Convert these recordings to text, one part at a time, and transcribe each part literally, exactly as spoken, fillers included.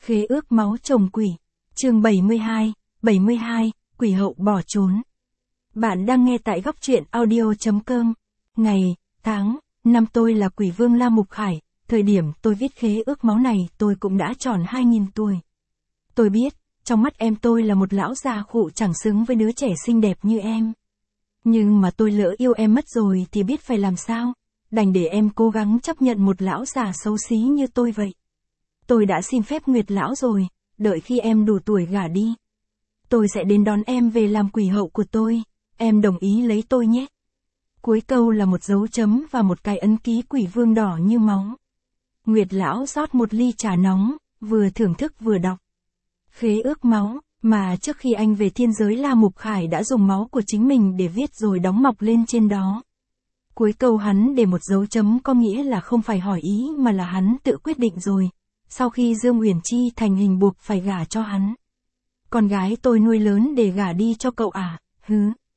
Khế ước máu chồng quỷ. Chương bảy mươi hai, bảy mươi hai, quỷ hậu bỏ trốn. Bạn đang nghe tại góc truyện audio.com. Ngày, tháng, năm tôi là quỷ vương La Mục Khải, thời điểm tôi viết khế ước máu này tôi cũng đã tròn hai nghìn tuổi. Tôi biết, trong mắt em tôi là một lão già khụ chẳng xứng với đứa trẻ xinh đẹp như em. Nhưng mà tôi lỡ yêu em mất rồi thì biết phải làm sao, đành để em cố gắng chấp nhận một lão già xấu xí như tôi vậy. Tôi đã xin phép Nguyệt lão rồi, đợi khi em đủ tuổi gả đi. Tôi sẽ đến đón em về làm quỷ hậu của tôi, em đồng ý lấy tôi nhé. Cuối câu là một dấu chấm và một cái ấn ký quỷ vương đỏ như máu. Nguyệt lão rót một ly trà nóng, vừa thưởng thức vừa đọc. Khế ước máu, mà trước khi anh về thiên giới La Mục Khải đã dùng máu của chính mình để viết rồi đóng mọc lên trên đó. Cuối câu hắn để một dấu chấm có nghĩa là không phải hỏi ý mà là hắn tự quyết định rồi. Sau khi Dương Uyển Chi thành hình buộc phải gả cho hắn. Con gái tôi nuôi lớn để gả đi cho cậu à, hứ.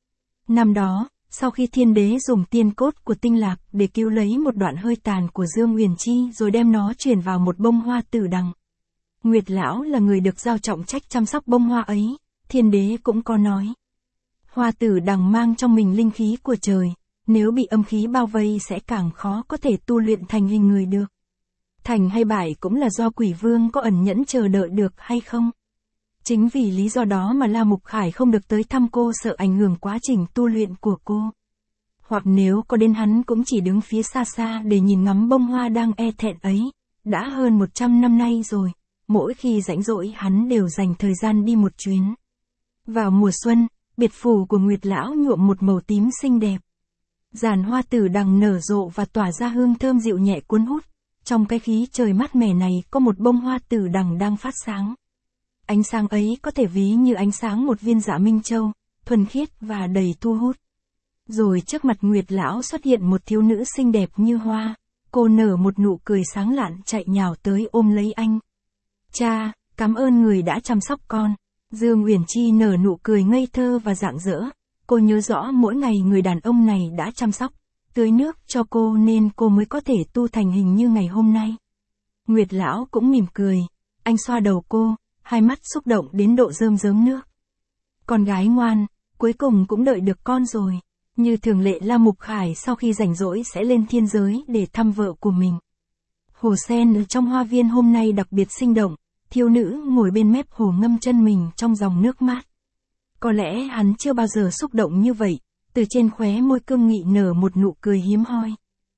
Năm đó, sau khi thiên đế dùng tiên cốt của tinh lạc để cứu lấy một đoạn hơi tàn của Dương Uyển Chi rồi đem nó chuyển vào một bông hoa tử đằng. Nguyệt lão là người được giao trọng trách chăm sóc bông hoa ấy, thiên đế cũng có nói. Hoa tử đằng mang trong mình linh khí của trời, nếu bị âm khí bao vây sẽ càng khó có thể tu luyện thành hình người được. Thành hay bại cũng là do quỷ vương có ẩn nhẫn chờ đợi được hay không. Chính vì lý do đó mà La Mục Khải không được tới thăm cô, sợ ảnh hưởng quá trình tu luyện của cô. Hoặc nếu có đến hắn cũng chỉ đứng phía xa xa để nhìn ngắm bông hoa đang e thẹn ấy. Đã hơn một trăm năm nay rồi, mỗi khi rảnh rỗi hắn đều dành thời gian đi một chuyến. Vào mùa xuân, biệt phủ của Nguyệt lão nhuộm một màu tím xinh đẹp. Giàn hoa tử đằng nở rộ và tỏa ra hương thơm dịu nhẹ cuốn hút. Trong cái khí trời mát mẻ này có một bông hoa tử đằng đang phát sáng. Ánh sáng ấy có thể ví như ánh sáng một viên dạ minh châu, thuần khiết và đầy thu hút. Rồi trước mặt Nguyệt lão xuất hiện một thiếu nữ xinh đẹp như hoa, cô nở một nụ cười sáng lạn chạy nhào tới ôm lấy anh. Cha, cảm ơn người đã chăm sóc con. Dương Uyển Chi nở nụ cười ngây thơ và rạng rỡ, cô nhớ rõ mỗi ngày người đàn ông này đã chăm sóc, tưới nước cho cô nên cô mới có thể tu thành hình như ngày hôm nay. Nguyệt lão cũng mỉm cười, anh xoa đầu cô, hai mắt xúc động đến độ rơm rớm nước. Con gái ngoan, cuối cùng cũng đợi được con rồi. Như thường lệ La Mục Khải sau khi rảnh rỗi sẽ lên thiên giới để thăm vợ của mình. Hồ sen ở trong hoa viên hôm nay đặc biệt sinh động, thiếu nữ ngồi bên mép hồ ngâm chân mình trong dòng nước mát. Có lẽ hắn chưa bao giờ xúc động như vậy, từ trên khóe môi cương nghị nở một nụ cười hiếm hoi.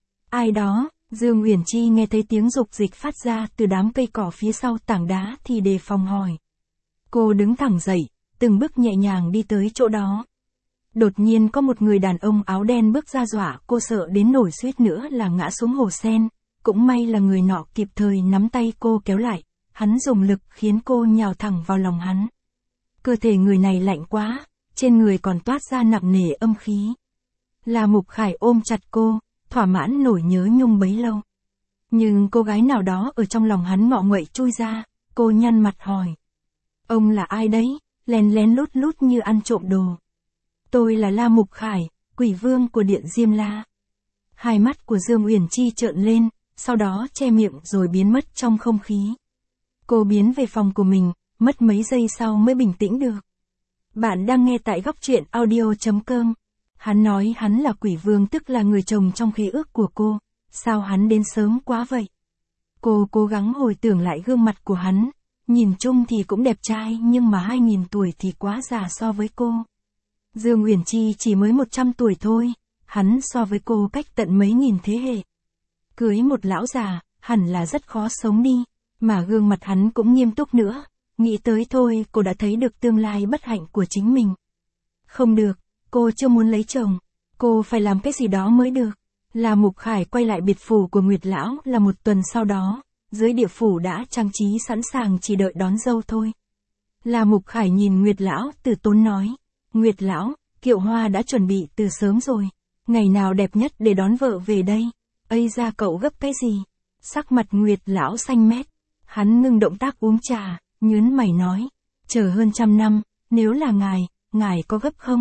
Ai đó? Dương Uyển Chi nghe thấy tiếng dục dịch phát ra từ đám cây cỏ phía sau tảng đá thì đề phòng hỏi. Cô đứng thẳng dậy, từng bước nhẹ nhàng đi tới chỗ đó. Đột nhiên có một người đàn ông áo đen bước ra dọa cô sợ đến nổi suýt nữa là ngã xuống hồ sen. Cũng may là người nọ kịp thời nắm tay cô kéo lại, hắn dùng lực khiến cô nhào thẳng vào lòng hắn. Cơ thể người này lạnh quá, trên người còn toát ra nặng nề âm khí. La Mục Khải ôm chặt cô, thỏa mãn nổi nhớ nhung bấy lâu. Nhưng cô gái nào đó ở trong lòng hắn ngọ nguậy chui ra, cô nhăn mặt hỏi. Ông là ai đấy, lén lén lút lút như ăn trộm đồ. Tôi là La Mục Khải, quỷ vương của điện Diêm La. Hai mắt của Dương Uyển Chi trợn lên, sau đó che miệng rồi biến mất trong không khí. Cô biến về phòng của mình, mất mấy giây sau mới bình tĩnh được. Bạn đang nghe tại góc truyện audio.com. Hắn nói hắn là quỷ vương tức là người chồng trong khế ước của cô, sao hắn đến sớm quá vậy? Cô cố gắng hồi tưởng lại gương mặt của hắn, nhìn chung thì cũng đẹp trai nhưng mà hai nghìn tuổi thì quá già so với cô. Dương Uyển Chi chỉ mới một trăm tuổi thôi, hắn so với cô cách tận mấy nghìn thế hệ. Cưới một lão già, hẳn là rất khó sống đi, mà gương mặt hắn cũng nghiêm túc nữa, nghĩ tới thôi cô đã thấy được tương lai bất hạnh của chính mình. Không được. Cô chưa muốn lấy chồng, cô phải làm cái gì đó mới được. La Mục Khải quay lại biệt phủ của Nguyệt lão là một tuần sau đó, dưới địa phủ đã trang trí sẵn sàng chỉ đợi đón dâu thôi. La Mục Khải nhìn Nguyệt lão từ tốn nói, Nguyệt lão, kiệu hoa đã chuẩn bị từ sớm rồi, ngày nào đẹp nhất để đón vợ về đây? Ây ra cậu gấp cái gì? Sắc mặt Nguyệt lão xanh mét, hắn ngưng động tác uống trà, nhớn mày nói, chờ hơn trăm năm, nếu là ngài, ngài có gấp không?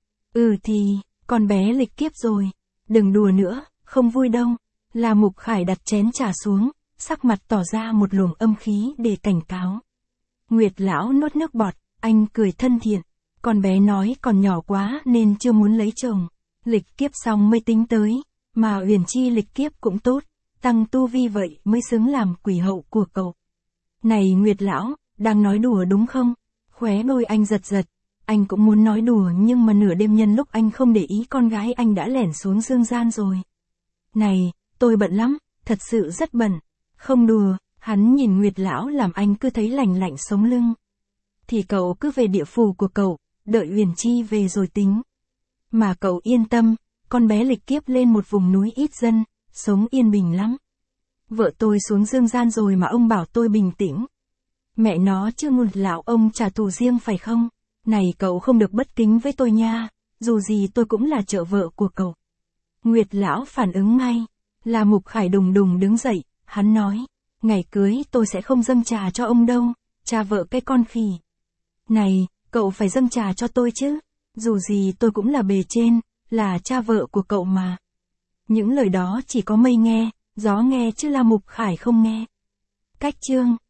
Ừ thì, con bé lịch kiếp rồi, đừng đùa nữa, không vui đâu. La Mục Khải đặt chén trà xuống, sắc mặt tỏ ra một luồng âm khí để cảnh cáo. Nguyệt lão nuốt nước bọt, anh cười thân thiện. Con bé nói còn nhỏ quá nên chưa muốn lấy chồng. Lịch kiếp xong mới tính tới, mà Uyển Chi lịch kiếp cũng tốt, tăng tu vi vậy mới xứng làm quỷ hậu của cậu. Này Nguyệt lão, đang nói đùa đúng không? Khóe môi anh giật giật, anh cũng muốn nói đùa nhưng mà nửa đêm nhân lúc anh không để ý con gái anh đã lẻn xuống dương gian rồi. Này, tôi bận lắm, thật sự rất bận. Không đùa, hắn nhìn Nguyệt lão làm anh cứ thấy lạnh lạnh sống lưng. Thì cậu cứ về địa phủ của cậu, đợi Uyển Chi về rồi tính. Mà cậu yên tâm, con bé lịch kiếp lên một vùng núi ít dân, sống yên bình lắm. Vợ tôi xuống dương gian rồi mà ông bảo tôi bình tĩnh. Mẹ nó chứ Nguyệt lão ông trả thù riêng phải không? Này cậu không được bất kính với tôi nha, dù gì tôi cũng là trợ vợ của cậu. Nguyệt lão phản ứng ngay, là Mục Khải đùng đùng đứng dậy, hắn nói, ngày cưới tôi sẽ không dâng trà cho ông đâu, cha vợ cái con khỉ. Này, cậu phải dâng trà cho tôi chứ, dù gì tôi cũng là bề trên, là cha vợ của cậu mà. Những lời đó chỉ có mây nghe, gió nghe chứ là Mục Khải không nghe. Cách chương